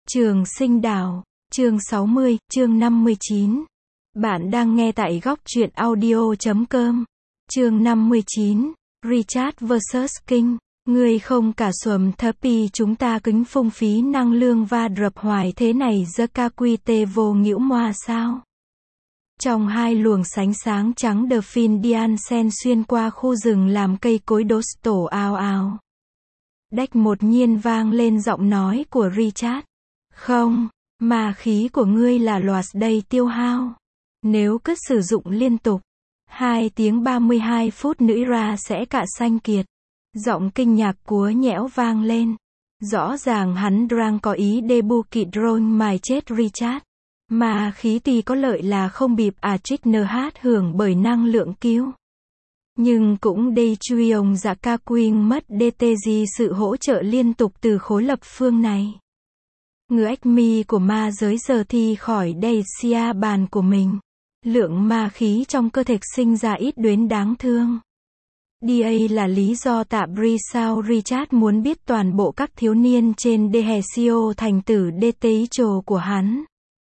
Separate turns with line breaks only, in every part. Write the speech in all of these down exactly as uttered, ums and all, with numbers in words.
Trường Sinh Đảo, chương sáu mươi, chương năm mươi chín. Bạn đang nghe tại góc truyện audio chấm com. Chương năm mươi chín, Richard versus King. Ngươi không cả xuầm thấp pi chúng ta kính phung phí năng lương và rập hoài thế này giơ ca quy tê vô nhiễu moa sao? Trong hai luồng sánh sáng trắng đờ phin Dian sen xuyên qua khu rừng làm cây cối đốt tổ ào ào. Đách một nhiên vang lên giọng nói của Richard. Không, mà khí của ngươi là loạt đầy tiêu hao. Nếu cứ sử dụng liên tục, hai tiếng ba mươi hai phút nữa ra sẽ cạn xanh kiệt. Giọng kinh nhạc cúa nhẽo vang lên. Rõ ràng hắn đang có ý debut kịt rôn mài chết Richard. Mà khí tuy có lợi là không bịp à trích nờ hát hưởng bởi năng lượng cứu. Nhưng cũng đây truy ông dạ ca quyên mất đê tê giê sự hỗ trợ liên tục từ khối lập phương này. Ngựa ếch mi của ma giới giờ thì khỏi đây xia bàn của mình. Lượng ma khí trong cơ thể sinh ra ít đến đáng thương. đê a là lý do tạ Bri sao Richard muốn biết toàn bộ các thiếu niên trên Dehesio thành tử đê tê trồ của hắn.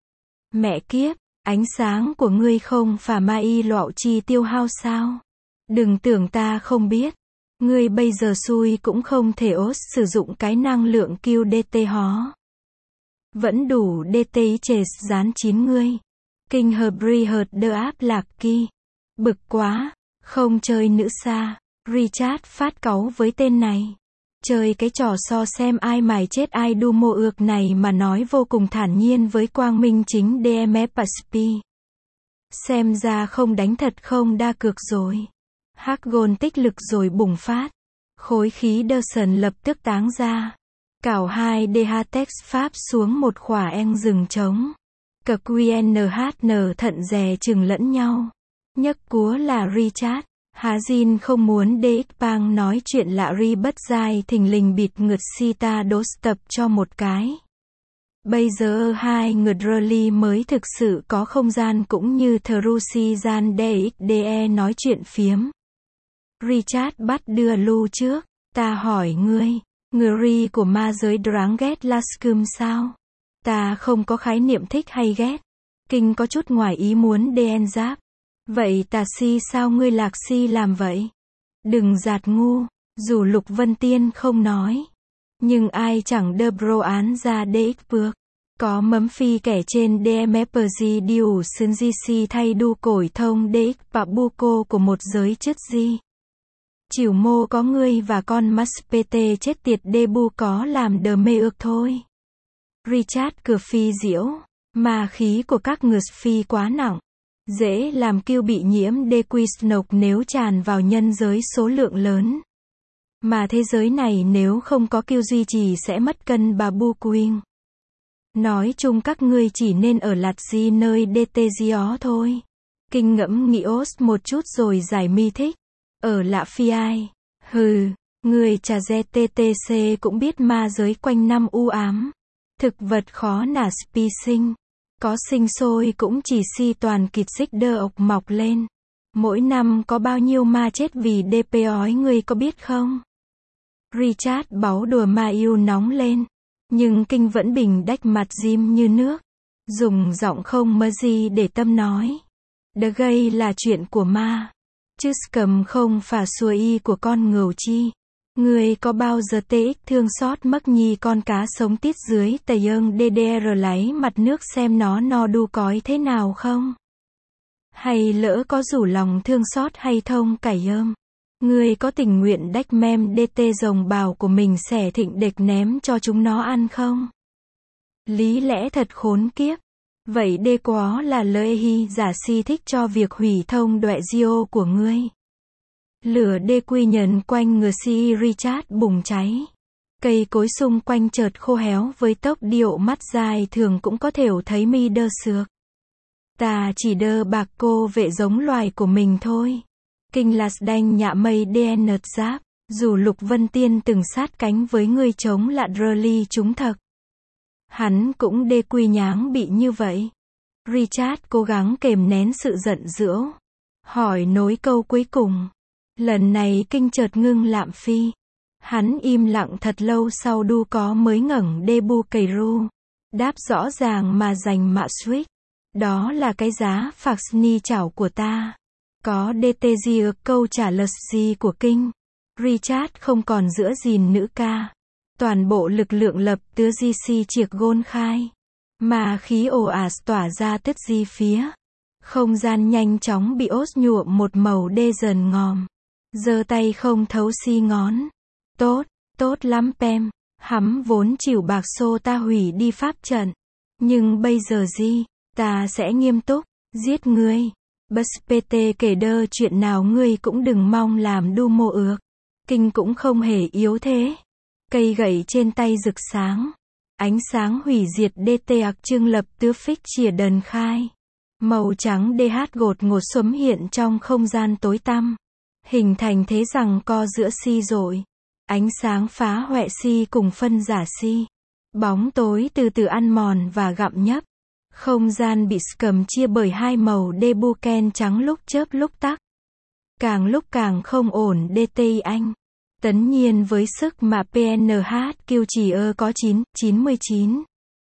Mẹ kiếp, ánh sáng của ngươi không phà ma y lọu chi tiêu hao sao? Đừng tưởng ta không biết. Ngươi bây giờ xui cũng không thể ốt sử dụng cái năng lượng kill đê tê hó. Vẫn đủ đê tê chề dán chín ngươi. Kinh hợp ri hợt đơ áp lạc ki. Bực quá, không chơi nữa xa. Richard phát cáu với tên này. Chơi cái trò so xem ai mài chết ai đu mô ược này mà nói vô cùng thản nhiên với quang minh chính đê em ép ét pê. Xem ra không đánh thật không đa cược rồi. Hắc gôn tích lực rồi bùng phát. Khối khí đơ sần lập tức táng ra. Cảo hai đê hát tex pháp xuống một khỏa eng rừng trống. Cờ quy en hát en thận dè chừng lẫn nhau. Nhấc cúa là Richard. Há Jin không muốn đê ích Pang nói chuyện lạ ri bất dai thình lình bịt ngượt Sita đốt tập cho một cái. Bây giờ hai ngượt Rally mới thực sự có không gian cũng như Thrusi gian đê ích đê e nói chuyện phiếm. Richard bắt đưa lưu trước. Ta hỏi ngươi, người ri của ma giới đáng ghét Laskum sao? Ta không có khái niệm thích hay ghét. Kinh có chút ngoài ý muốn đen giáp. Vậy tà si sao ngươi lạc si làm vậy? Đừng giạt ngu, dù Lục Vân Tiên không nói. Nhưng ai chẳng đơ bro án ra đê ích bước. Có mấm phi kẻ trên đê em ép giê điều xương giê xê thay đu cổi thông đê ích và bu cô của một giới chất di. Chịu mô có ngươi và con mắt pê tê chết tiệt đê bu có làm đờ mê ước thôi. Richard cửa phi diễu, mà khí của các ngược phi quá nặng. Dễ làm kiêu bị nhiễm đê quy snộc nếu tràn vào nhân giới số lượng lớn. Mà thế giới này nếu không có kiêu duy trì sẽ mất cân bà bu quyên. Nói chung các ngươi chỉ nên ở lạt di nơi đê tê gió thôi. Kinh ngẫm nghĩ ốt một chút rồi giải mi thích. Ở lạ phi ai. Hừ, người trà re tê tê xê cũng biết ma giới quanh năm u ám. Thực vật khó nả spi sinh. Có sinh sôi cũng chỉ si toàn kịt xích đơ ọc mọc lên. Mỗi năm có bao nhiêu ma chết vì đê pê ói ngươi có biết không? Richard báu đùa ma yêu nóng lên. Nhưng Kinh vẫn bình đách mặt diêm như nước. Dùng giọng không mơ gì để tâm nói. Đờ gây là chuyện của ma. Chứ cầm không phà xua y của con ngầu chi. Ngươi có bao giờ tê ích thương xót mắc nhi con cá sống tít dưới tầy ơn đê đê rờ lấy mặt nước xem nó no đu cói thế nào không? Hay lỡ có rủ lòng thương xót hay thông cải ơm? Ngươi có tình nguyện đách mem đê tê rồng bào của mình xẻ thịnh địch ném cho chúng nó ăn không? Lý lẽ thật khốn kiếp. Vậy đê quá là lời hi giả si thích cho việc hủy thông đoẹ diô của ngươi. Lửa đê quy nhấn quanh ngừa si Richard bùng cháy. Cây cối xung quanh chợt khô héo với tốc điệu mắt dài thường cũng có thể thấy mi đơ xược. Ta chỉ đơ bạc cô vệ giống loài của mình thôi. Kinh lạt đanh nhạ mây đen nợt giáp. Dù Lục Vân Tiên từng sát cánh với người chống lạ Rally chúng thật. Hắn cũng đê quy nháng bị như vậy. Richard cố gắng kềm nén sự giận dữ. Hỏi nối câu cuối cùng. Lần này Kinh chợt ngưng lạm phi. Hắn im lặng thật lâu sau đu có mới ngẩng đê bu cầy ru. Đáp rõ ràng mà dành mạ Switch. Đó là cái giá phạc ni chảo của ta. Có đê tê gì ược câu trả lời gì của kinh. Richard không còn giữa gìn nữ ca. Toàn bộ lực lượng lập tứa gi xi chiếc gôn khai. Mà khí ồ ạt tỏa ra tức di phía. Không gian nhanh chóng bị ốt nhuộm một màu đê dần ngòm. Giơ tay không thấu si ngón. Tốt, tốt lắm Pem. Hắm vốn chịu bạc xô ta hủy đi pháp trận. Nhưng bây giờ gì? Ta sẽ nghiêm túc, giết ngươi. Bus pê tê kể đơ chuyện nào ngươi cũng đừng mong làm đu mô ước. Kinh cũng không hề yếu thế. Cây gậy trên tay rực sáng. Ánh sáng hủy diệt đê tê ạc trưng lập tứ phích chìa đần khai. Màu trắng đê hát gột ngột xuất hiện trong không gian tối tăm. Hình thành thế rằng co giữa si rồi. Ánh sáng phá hoại si cùng phân giả si. Bóng tối từ từ ăn mòn và gặm nhấp. Không gian bị scầm chia bởi hai màu đê bu ken trắng lúc chớp lúc tắc. Càng lúc càng không ổn đê tê i anh. Tất nhiên với sức mà pê en hát Q chỉ ơ có chín, chín mươi chín.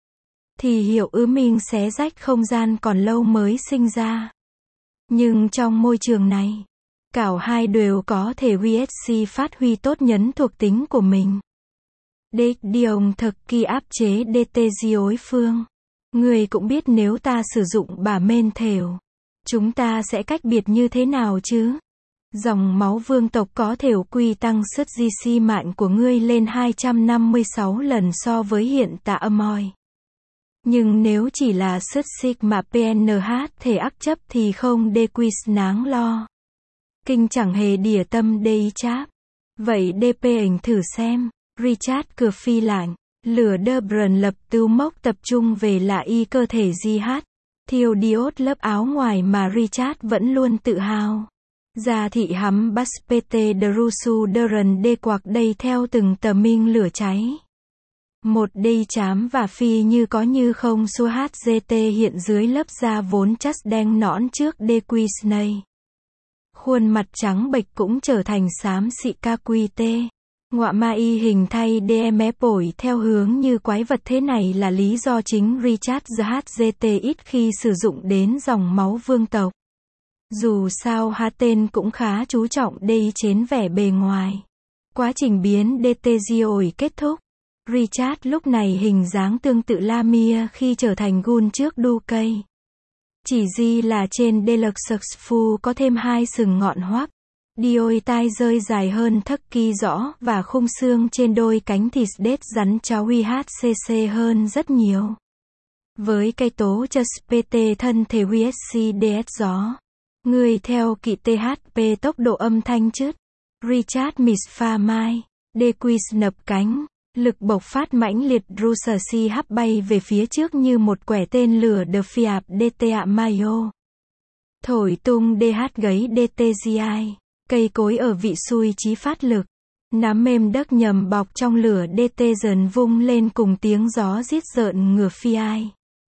Thì hiệu ứng minh xé rách không gian còn lâu mới sinh ra. Nhưng trong môi trường này, cả hai đều có thể vê ét xê phát huy tốt nhấn thuộc tính của mình. Đích điều thực kỳ áp chế đê tê đối phương. Người cũng biết nếu ta sử dụng bả mên thểu, chúng ta sẽ cách biệt như thế nào chứ? Dòng máu vương tộc có thể quy tăng sức gi xi mạnh của ngươi lên hai trăm năm mươi sáu lần so với hiện tại âm oi. Nhưng nếu chỉ là sức sigma pê en hát thể ác chấp thì không đê quy náng lo. Kinh chẳng hề đỉa tâm đê ý cháp. Vậy đê pê ảnh thử xem. Richard cửa phi lạnh. Lửa đơ brần lập tưu mốc tập trung về là y cơ thể gi hát. Thiêu diốt lớp áo ngoài mà Richard vẫn luôn tự hào. Gia thị hắm bus pê tê Drusu Duran đê quạc đây theo từng tờ minh lửa cháy. Một đê chám và phi như có như không số hát giê tê hiện dưới lớp da vốn chất đen nõn trước đê quy snay. Khuôn mặt trắng bệch cũng trở thành xám xị ca quy tê. Ngọa ma y hình thay đê em ép bổi theo hướng như quái vật thế này là lý do chính Richard hát giê tê ít khi sử dụng đến dòng máu vương tộc. Dù sao hát tên cũng khá chú trọng đê chến vẻ bề ngoài. Quá trình biến đê tê ổi kết thúc. Richard lúc này hình dáng tương tự Lamia khi trở thành gun trước đu cây. Chỉ di là trên Deluxe Phu có thêm hai sừng ngọn hoắp. Đôi tai rơi dài hơn thất kỳ rõ và khung xương trên đôi cánh thịt đết rắn cháu huy hát xê xê hơn rất nhiều. Với cây tố chất pê tê thân thể vê ét xê đê ét gió. Người theo kỵ tê hát pê tốc độ âm thanh chứt. Richard Misfa Mai. Đê quy nập cánh. Lực bộc phát mãnh liệt Ruser si hấp bay về phía trước như một quẻ tên lửa The Fiat đê tê a Mayo. Thổi tung đê hát gấy đê tê giê i. Cây cối ở vị xui chí phát lực. Nám mềm đất nhầm bọc trong lửa đê tê dần vung lên cùng tiếng gió rít rợn ngửa phi ai.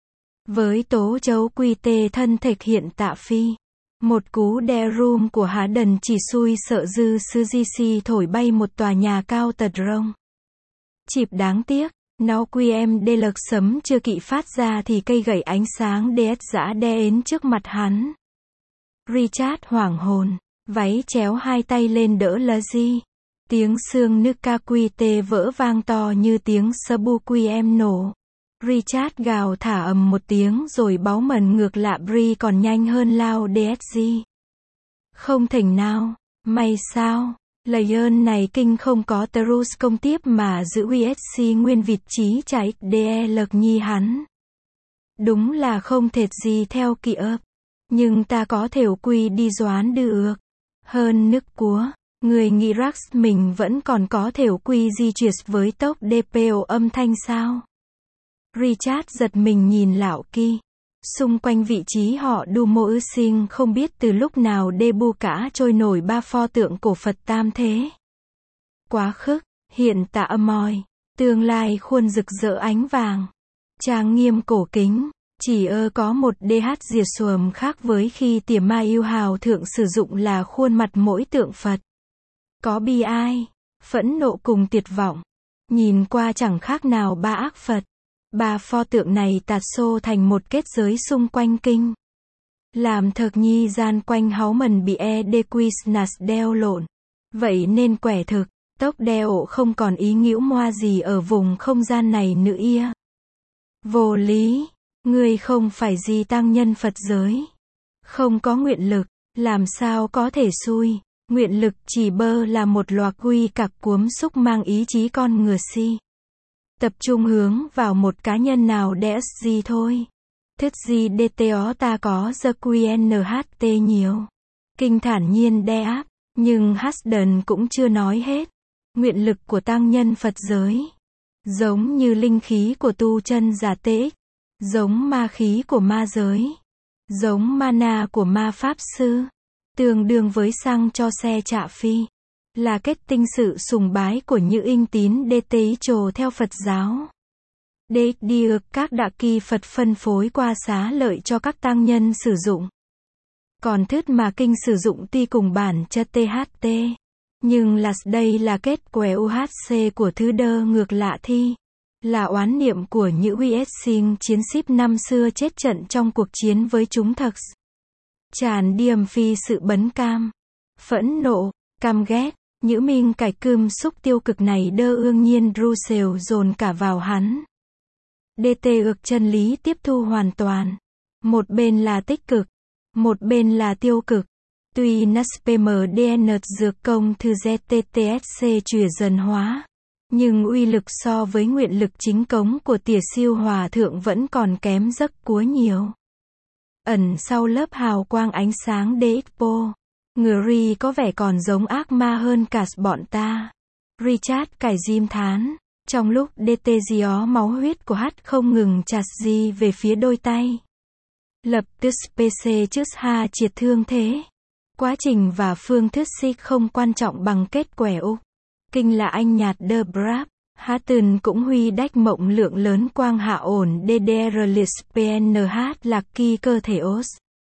Với tố chấu quy tê thân thệch hiện tạ phi. Một cú đe room của há đần chỉ xui sợ dư sư di si thổi bay một tòa nhà cao tật rông. Chịp đáng tiếc, nó quy em đê lật sấm chưa kỵ phát ra thì cây gậy ánh sáng đê ét giã đe ến trước mặt hắn. Richard hoảng hồn, váy chéo hai tay lên đỡ là gì? Tiếng xương nước ca quy tê vỡ vang to như tiếng sabu quy em nổ. Richard gào thả ầm một tiếng rồi báu mần ngược lạ Bri còn nhanh hơn lao đê ét giê. Không thành nào, may sao? Lời ơn này kinh không có Terus công tiếp mà giữ vê ét xê nguyên vị trí trái đê lật nhi hắn. Đúng là không thệt gì theo kỵ ấp. Nhưng ta có thể quy đi doán đưa ước. Hơn nước cúa, người nghĩ Rax mình vẫn còn có thể quy di chuyển với tốc đê pê ô âm thanh sao? Richard giật mình nhìn lão kỳ. Xung quanh vị trí họ đu mô ư sinh không biết từ lúc nào đê bu cả trôi nổi ba pho tượng cổ Phật tam thế. Quá khứ, hiện tại âm oi, tương lai khuôn rực rỡ ánh vàng. Trang nghiêm cổ kính, chỉ ơ có một đê hát diệt xuồm khác với khi tỉa ma yêu hào thượng sử dụng là khuôn mặt mỗi tượng Phật. Có bi ai, phẫn nộ cùng tuyệt vọng. Nhìn qua chẳng khác nào ba ác Phật. Ba pho tượng này tạt xô thành một kết giới xung quanh kinh. Làm thực nhi gian quanh háu mần bị e de quisnas đeo lộn. Vậy nên quẻ thực, tốc đeo không còn ý nghĩu moa gì ở vùng không gian này nữa ia. Vô lý, ngươi không phải gì tăng nhân Phật giới. Không có nguyện lực, làm sao có thể xui. Nguyện lực chỉ bơ là một loạt quy cặc cuống xúc mang ý chí con ngừa si. Tập trung hướng vào một cá nhân nào để gì thôi. Thức gì đto ta có the qnht nhiều. Kinh thản nhiên đe áp, nhưng Hasden cũng chưa nói hết. Nguyện lực của tăng nhân Phật giới. Giống như linh khí của tu chân giả tê, giống ma khí của ma giới, giống mana của ma pháp sư, tương đương với xăng cho xe Trạ Phi, là kết tinh sự sùng bái của những inh tín đê tế trồ theo Phật giáo. Đê đi ược các đạo kỳ Phật phân phối qua xá lợi cho các tăng nhân sử dụng. Còn thuyết mà kinh sử dụng ti cùng bản chất tê hát tê. Nhưng là đây là kết quẻ u hát xê của thứ đơ ngược lạ thi. Là oán niệm của những u ét sinh chiến ship năm xưa chết trận trong cuộc chiến với chúng thật. Tràn điềm phi sự bấn cam. Phẫn nộ, căm ghét. Những minh cải cơm xúc tiêu cực này đơ ương nhiên Russell dồn cả vào hắn. đê tê ược chân lý tiếp thu hoàn toàn. Một bên là tích cực. Một bên là tiêu cực. Tuy naspmdn dược công thư zttsc chùa dần hóa, nhưng uy lực so với nguyện lực chính cống của tỉa siêu hòa thượng vẫn còn kém rất cúa nhiều. Ẩn sau lớp hào quang ánh sáng đexpo, Ngri có vẻ còn giống ác ma hơn cả bọn ta. Richard cải diêm thán, trong lúc đê tê gió máu huyết của hát không ngừng chặt di về phía đôi tay. Lập tức pc trước ha triệt thương thế. Quá trình và phương thức xích không quan trọng bằng kết quẻ úc. Kinh là anh nhạt đơ brap. Há từng cũng huy đách mộng lượng lớn quang hạ ổn ddr lis pnh lạc kỳ cơ thể os.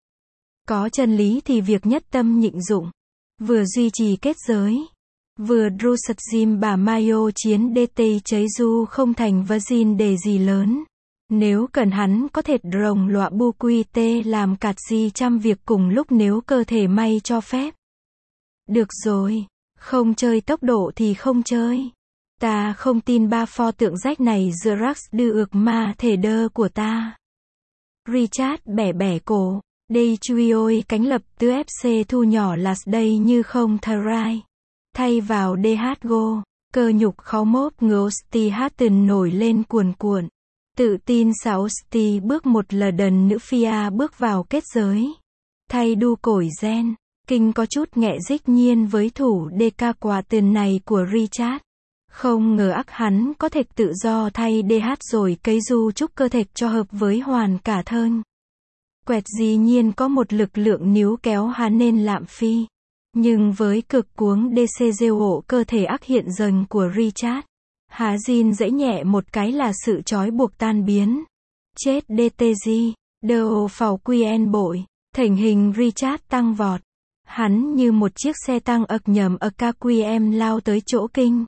Có chân lý thì việc nhất tâm nhịn dụng. Vừa duy trì kết giới. Vừa dru sật dìm bà mayo chiến dt cháy du không thành vazin đề gì lớn. Nếu cần hắn có thể rồng lọa bu quy tê làm cạt gì trăm việc cùng lúc nếu cơ thể may cho phép. Được rồi, không chơi tốc độ thì không chơi. Ta không tin ba pho tượng rách này giữa Rax đưa ược ma thể đơ của ta. Richard bẻ bẻ cổ, đây chui ôi cánh lập tứ ép xê thu nhỏ là đây như không tharai. Thay vào đê hát go, cơ nhục khó mốt ngớ sti hát từng nổi lên cuồn cuộn. Tự tin sáu sti bước một lờ đần nữ phia bước vào kết giới. Thay đu cổi gen, kinh có chút nghẹ dích nhiên với thủ đê ca quả tiền này của Richard. Không ngờ ác hắn có thể tự do thay đê hát rồi cấy du chúc cơ thể cho hợp với hoàn cả thơn. Quẹt dĩ nhiên có một lực lượng níu kéo hắn nên lạm phi. Nhưng với cực cuống đê xê gieo ổ cơ thể ác hiện dần của Richard. Há Jin dãy nhẹ một cái là sự trói buộc tan biến. Chết đê tê giê, đơ phào quen bội, thành hình Richard tăng vọt. Hắn như một chiếc xe tăng ậc nhầm ậc ca quy em lao tới chỗ kinh.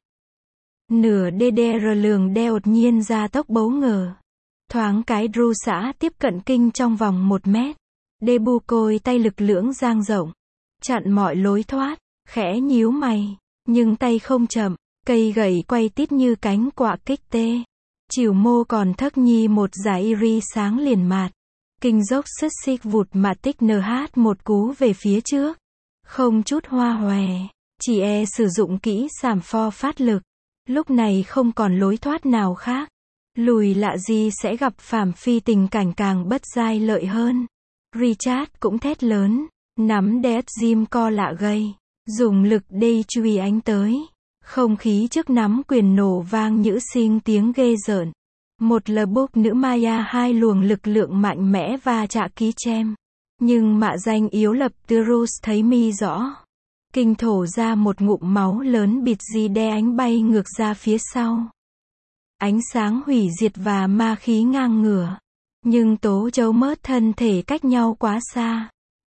Nửa đê đê rờ lường đeo đột nhiên ra tốc bấu ngờ. Thoáng cái Dru xã tiếp cận kinh trong vòng một mét. Đê bu côi tay lực lưỡng giang rộng. Chặn mọi lối thoát, khẽ nhíu mày. Nhưng tay không chậm, cây gậy quay tít như cánh quạ kích tê. Chiều mô còn thất nhi một giải iri sáng liền mạt. Kinh dốc sứt xích vụt mà tích nờ hát một cú về phía trước. Không chút hoa hòe, chỉ e sử dụng kỹ sảm pho phát lực. Lúc này không còn lối thoát nào khác. Lùi lạ gì sẽ gặp phàm phi tình cảnh càng bất giai lợi hơn. Richard cũng thét lớn, nắm đét Jim co lạ gây, dùng lực đê chui ánh tới. Không khí trước nắm quyền nổ vang nhữ sinh tiếng ghê rợn. Một lờ bốc nữ Maya hai luồng lực lượng mạnh mẽ và chạ ký chem. Nhưng mạ danh yếu lập Tyrus thấy mi rõ. Kinh thổ ra một ngụm máu lớn bịt gì đe ánh bay ngược ra phía sau. Ánh sáng hủy diệt và ma khí ngang ngửa. Nhưng tố châu mớt thân thể cách nhau quá xa.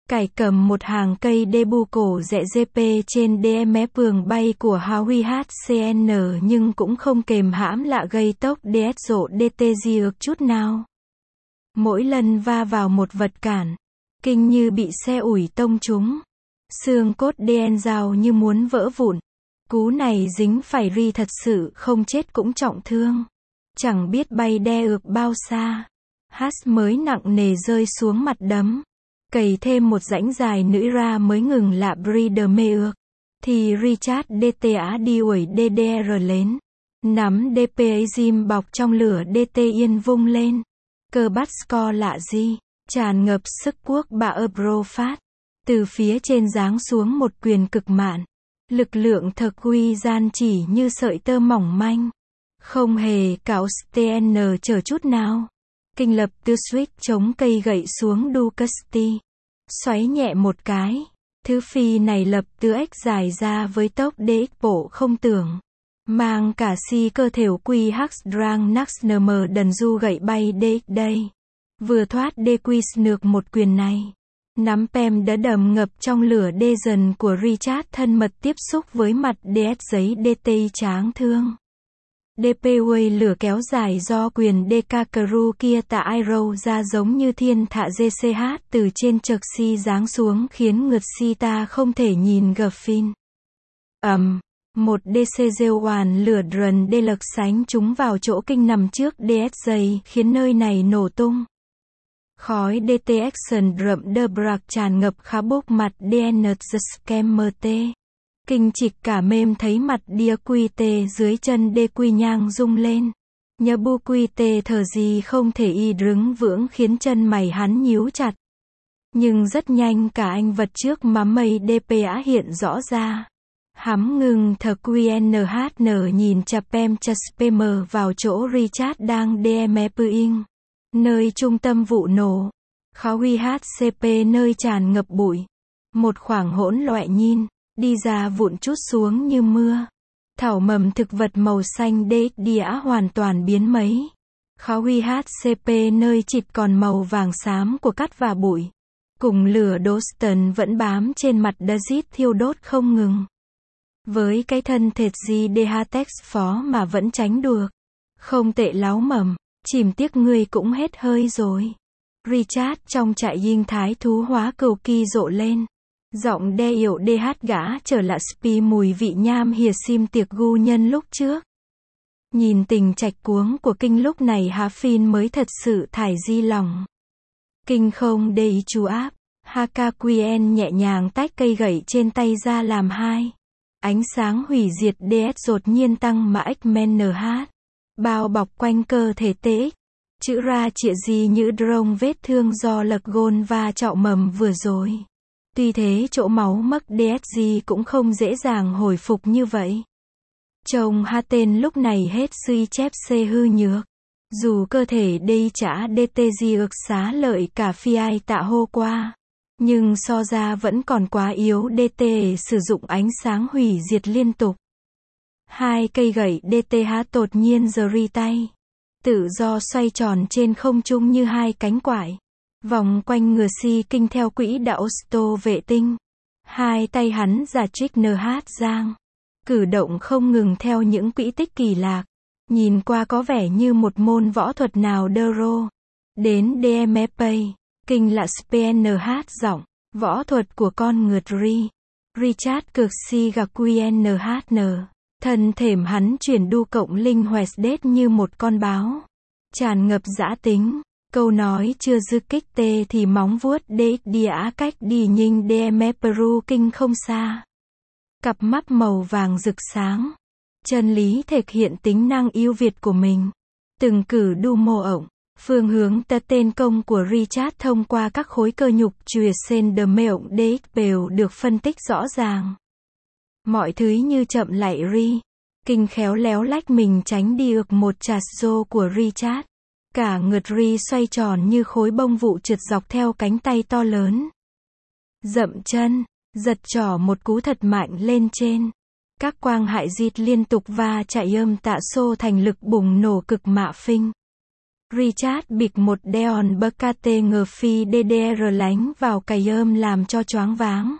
Cải cầm một hàng cây đê bu cổ rẽ giê pê trên đê em ép vườn bay của Huawei hát xê en nhưng cũng không kềm hãm lạ gây tốc đê ét rộ đê tê gì ược chút nào. Mỗi lần va vào một vật cản, Kinh như bị xe ủi tông trúng. Xương cốt đê en rào như muốn vỡ vụn. Cú này dính phải ri thật sự không chết cũng trọng thương. Chẳng biết bay đe ược bao xa. Hát mới nặng nề rơi xuống mặt đấm. Cày thêm một rãnh dài nữa ra mới ngừng lạ breeder mê ước. Thì Richard đê tê á đi ủi đê đê rờ lên. Nắm đê pê ấy Jim bọc trong lửa đê tê yên vung lên. Cơ bắt score lạ gì. Tràn ngập sức quốc bạ Ebro phát. Từ phía trên giáng xuống một quyền cực mạn. Lực lượng thực uy gian chỉ như sợi tơ mỏng manh. Không hề cạo tê en chờ chút nào. Kinh lập tư switch chống cây gậy xuống Ducati. Xoáy nhẹ một cái. Thứ phi này lập tư ếch dài ra với tốc đê ích bộ không tưởng. Mang cả si cơ thểu quy hắc drang nax nm đần du gậy bay đê ích đây. Vừa thoát đê quy nược một quyền này. Nắm pem đã đầm ngập trong lửa đê dần của Richard thân mật tiếp xúc với mặt đê ét giấy đê tê tráng thương. đê pê Way lửa kéo dài do quyền đê ca Cru kia tạ Aero ra giống như thiên thạ giê xê hát từ trên chợt si giáng xuống khiến ngượt si ta không thể nhìn gập phin. Ầm, um, một đê xê giê hoàn lửa drần đê lật sánh chúng vào chỗ Kinh nằm trước đê ét giấy khiến nơi này nổ tung. Khói đê tê action đậm đơ bạc tràn ngập khá bốc mặt đê en the scam tê. Kinh trịch cả mềm thấy mặt đia quy tê dưới chân đê quy nhang rung lên. Nhớ bu quy tê thở gì không thể y đứng vững khiến chân mày hắn nhíu chặt. Nhưng rất nhanh cả anh vật trước má mây đê pê á hiện rõ ra. Hắm ngừng thờ quy en hát en nhìn chập em chas pm vào chỗ Richard đang đê em ép ing. Nơi trung tâm vụ nổ. Huawei hát xê pê nơi tràn ngập bụi. Một khoảng hỗn loạn nhìn. Đi ra vụn chút xuống như mưa. Thảo mầm thực vật màu xanh đê ích đĩa hoàn toàn biến mấy. Huawei hát xê pê nơi chịt còn màu vàng xám của cát và bụi. Cùng lửa Doston vẫn bám trên mặt Dazit thiêu đốt không ngừng. Với cái thân thệt gì đê hát ích phó mà vẫn tránh được. Không tệ láo mầm, chìm tiếc ngươi cũng hết hơi rồi. Richard trong trại dinh thái thú hóa cầu kỳ rộ lên. Giọng đe yểu đê hát gã trở lại spi mùi vị nham hìa sim tiệc gu nhân lúc trước. Nhìn tình trạch cuống của Kinh lúc này há phin mới thật sự thải di lòng. Kinh không để ý chú áp. Hakakuyen nhẹ nhàng tách cây gậy trên tay ra làm hai. Ánh sáng hủy diệt đê ét đột nhiên tăng mà X-Men en hát. Bao bọc quanh cơ thể tê ích. Chữ ra trịa gì như drone vết thương do lật gôn và trọ mầm vừa rồi. Tuy thế chỗ máu mất đê ét giê cũng không dễ dàng hồi phục như vậy. Chồng ha tên lúc này hết suy chép xê hư nhược. Dù cơ thể đây trả đê tê giê ược xá lợi cả phi ai tạ hô qua. Nhưng so ra vẫn còn quá yếu đê tê sử dụng ánh sáng hủy diệt liên tục. Hai cây gậy đê tê hát đột nhiên giờ ri tay. Tự do xoay tròn trên không trung như hai cánh quải. Vòng quanh ngừa si Kinh theo quỹ đạo sto vệ tinh. Hai tay hắn giả trích en hát giang. Cử động không ngừng theo những quỹ tích kỳ lạc. Nhìn qua có vẻ như một môn võ thuật nào đơ rô. Đến đê em ép a, Kinh là en hát giọng. Võ thuật của con ngượt ri. Richard cực si gặp quy en hát en. Thân thềm hắn chuyển đu cộng linh hoẹt đết như một con báo. Tràn ngập dã tính. Câu nói chưa dư kích tê thì móng vuốt đê đi á cách đi nhinh đê em ép Peru Kinh không xa. Cặp mắt màu vàng rực sáng. Chân lý thể hiện tính năng ưu việt của mình. Từng cử đu mô ổng. Phương hướng ta tên công của Richard thông qua các khối cơ nhục chùa sen đờ mê ổng đê ích đều được phân tích rõ ràng. Mọi thứ như chậm lại ri. Kinh khéo léo lách mình tránh đi ược một chạt rô của Richard. Cả ngượt ri xoay tròn như khối bông vụ trượt dọc theo cánh tay to lớn. Dậm chân, giật trỏ một cú thật mạnh lên trên. Các quang hại dịt liên tục va chạy âm tạ xô thành lực bùng nổ cực mạ phinh. Richard bịch một Deon Bukate ngờ phi đê đê rờ lánh vào cày ôm làm cho choáng váng.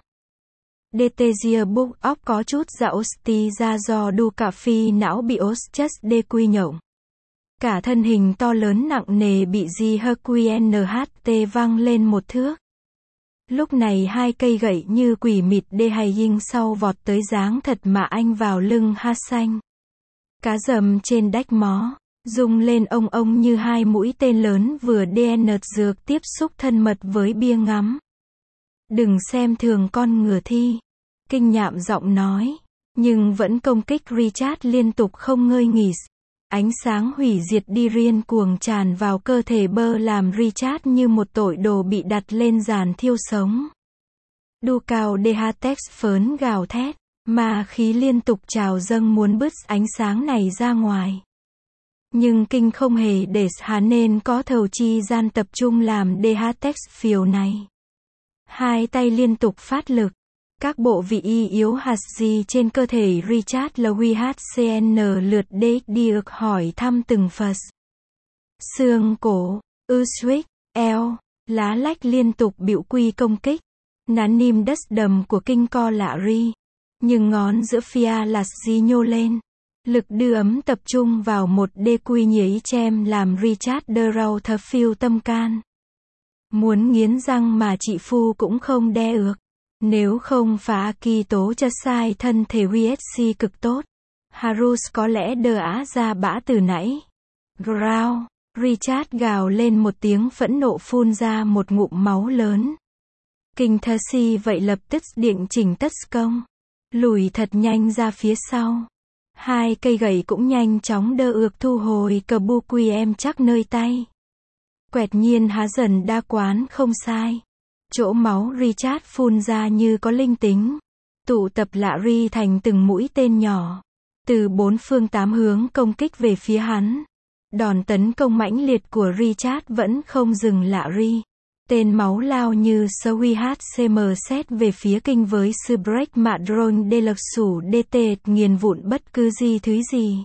Detesia búc óc có chút dạ osti ra do đu cà phi não bị ốt chất đê quy nhộng. Cả thân hình to lớn nặng nề bị di Hercui en hát tê văng lên một thước. Lúc này hai cây gậy như quỷ mịt đê hay dinh sau vọt tới giáng thật mà anh vào lưng ha xanh. Cá dầm trên đách mó, rung lên ông ông như hai mũi tên lớn vừa đê en dược tiếp xúc thân mật với bia ngắm. Đừng xem thường con ngựa thi. Kinh nhạm giọng nói. Nhưng vẫn công kích Richard liên tục không ngơi nghỉ. Ánh sáng hủy diệt đi riêng cuồng tràn vào cơ thể bơ làm Richard như một tội đồ bị đặt lên giàn thiêu sống. Đu cao đê hát tex phớn gào thét, mà khí liên tục trào dâng muốn bứt ánh sáng này ra ngoài. Nhưng kinh không hề để hà nên có thầu chi gian tập trung làm đê hát tex phiều này. Hai tay liên tục phát lực. Các bộ vị y yếu hạt gì trên cơ thể Richard là vê hát xê en lượt đế đi ực hỏi thăm từng phật. Xương cổ, ưu-switch, eo, lá lách liên tục bịu quy công kích. Nán nim đất đầm của kinh co lạ ri. Nhưng ngón giữa phia là di nhô lên. Lực đưa ấm tập trung vào một đê quy nhấy chem làm Richard đơ rau thơ phiêu tâm can. Muốn nghiến răng mà chị phu cũng không đe ược. Nếu không phá kỳ tố chất sai thân thể vê ét xê cực tốt. Harus có lẽ đờ á ra bã từ nãy. Growl. Richard gào lên một tiếng phẫn nộ phun ra một ngụm máu lớn. Kinh thơ si vậy lập tức định chỉnh tất công. Lùi thật nhanh ra phía sau. Hai cây gậy cũng nhanh chóng đơ ược thu hồi cờ bu quy em chắc nơi tay. Quẹt nhiên há dần đa quán không sai. Chỗ máu Richard phun ra như có linh tính. Tụ tập lạ ri thành từng mũi tên nhỏ. Từ bốn phương tám hướng công kích về phía hắn. Đòn tấn công mãnh liệt của Richard vẫn không dừng lạ ri. Tên máu lao như Sui hát xê em xét về phía kinh với sư break mạ drone đê lật sủ đê tê nghiền vụn bất cứ gì thứ gì.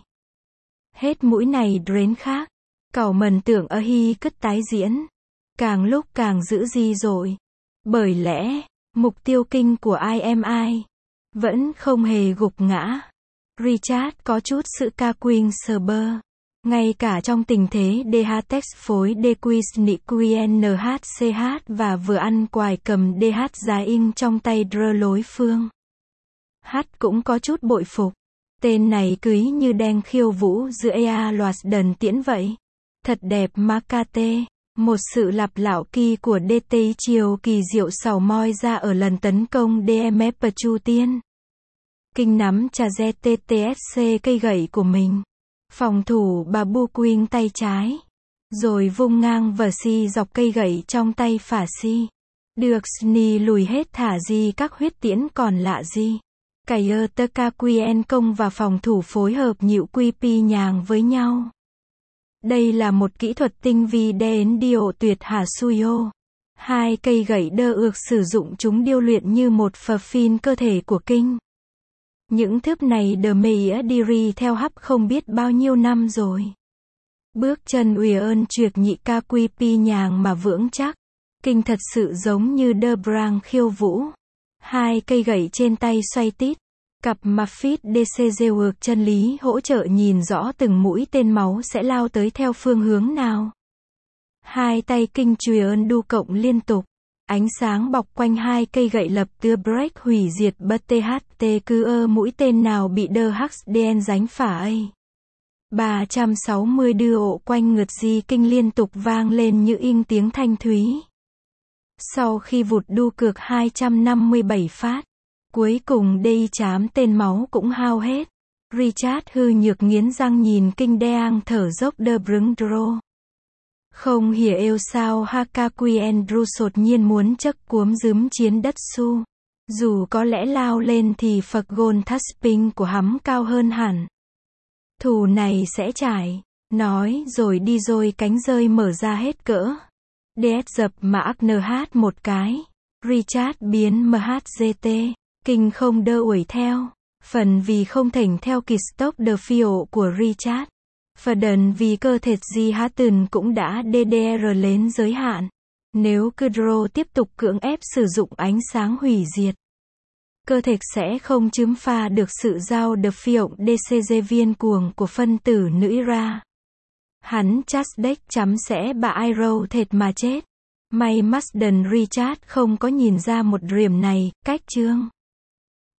Hết mũi này đến khác. Cẩu mần tưởng ở hy cất tái diễn. Càng lúc càng dữ di rồi. Bởi lẽ, mục tiêu kinh của i em i vẫn không hề gục ngã. Richard có chút sự ca queen sờ bơ. Ngay cả trong tình thế đê hát tex phối đê quy nị quy en hát xê hát và vừa ăn quài cầm đê hát giá in trong tay drơ lối phương. Hát cũng có chút bội phục. Tên này cưới như đen khiêu vũ giữa ea loạt đần tiễn vậy. Thật đẹp Makate. Một sự lặp lạo kỳ của đê tê chiều kỳ diệu sầu moi ra ở lần tấn công đê em ép Chu Tiên. Kinh nắm trà re tê tê ét xê cây gậy của mình. Phòng thủ bà bu quyên tay trái. Rồi vung ngang vờ si dọc cây gậy trong tay phả si. Được Sni lùi hết thả di các huyết tiễn còn lạ di. Cày ơ tơ ca quy en công và phòng thủ phối hợp nhịu quy pi nhàng với nhau. Đây là một kỹ thuật tinh vi đến điệu tuyệt hà suyo. Hai cây gậy đơ ược sử dụng chúng điêu luyện như một phờ phin cơ thể của kinh. Những thức này đờ mê đi ri theo hấp không biết bao nhiêu năm rồi. Bước chân uy ơn truyệt nhị ca quy pi nhàng mà vững chắc. Kinh thật sự giống như đơ brang khiêu vũ. Hai cây gậy trên tay xoay tít. Cặp Mafit đê xê giê chân lý hỗ trợ nhìn rõ từng mũi tên máu sẽ lao tới theo phương hướng nào. Hai tay kinh truyền đu cộng liên tục. Ánh sáng bọc quanh hai cây gậy lập tưa break hủy diệt bất tê hát tê cứ ơ mũi tên nào bị đơ hắc đen ránh phả ấy. ba trăm sáu mươi đưa ộ quanh ngượt di kinh liên tục vang lên như in tiếng thanh thúy. Sau khi vụt đu cược hai trăm năm mươi bảy phát. Cuối cùng đây chám tên máu cũng hao hết. Richard hư nhược nghiến răng nhìn kinh deang thở dốc đơ brứng drô. Không hiểu yêu sao Hakaku Andrew sột nhiên muốn chắc cuống dướm chiến đất su. Dù có lẽ lao lên thì Phật gôn Thasping của hắn cao hơn hẳn. Thù này sẽ trải. Nói rồi đi rồi cánh rơi mở ra hết cỡ. đê ét dập mà Agner hát một cái. Richard biến em hát giê tê. Kinh không đơ uẩy theo. Phần vì không thành theo kịp stop the field của Richard. Và đần vì cơ thể gì há từng cũng đã đê đê rờ lên giới hạn. Nếu Kudro tiếp tục cưỡng ép sử dụng ánh sáng hủy diệt, cơ thể sẽ không chấm pha được sự giao được phi ộng đê xê giê viên cuồng của phân tử nữ ra. Hắn chắc đếch chấm sẽ bà Iroh thệt mà chết. May Marsden Richard không có nhìn ra một điểm này, cách chương.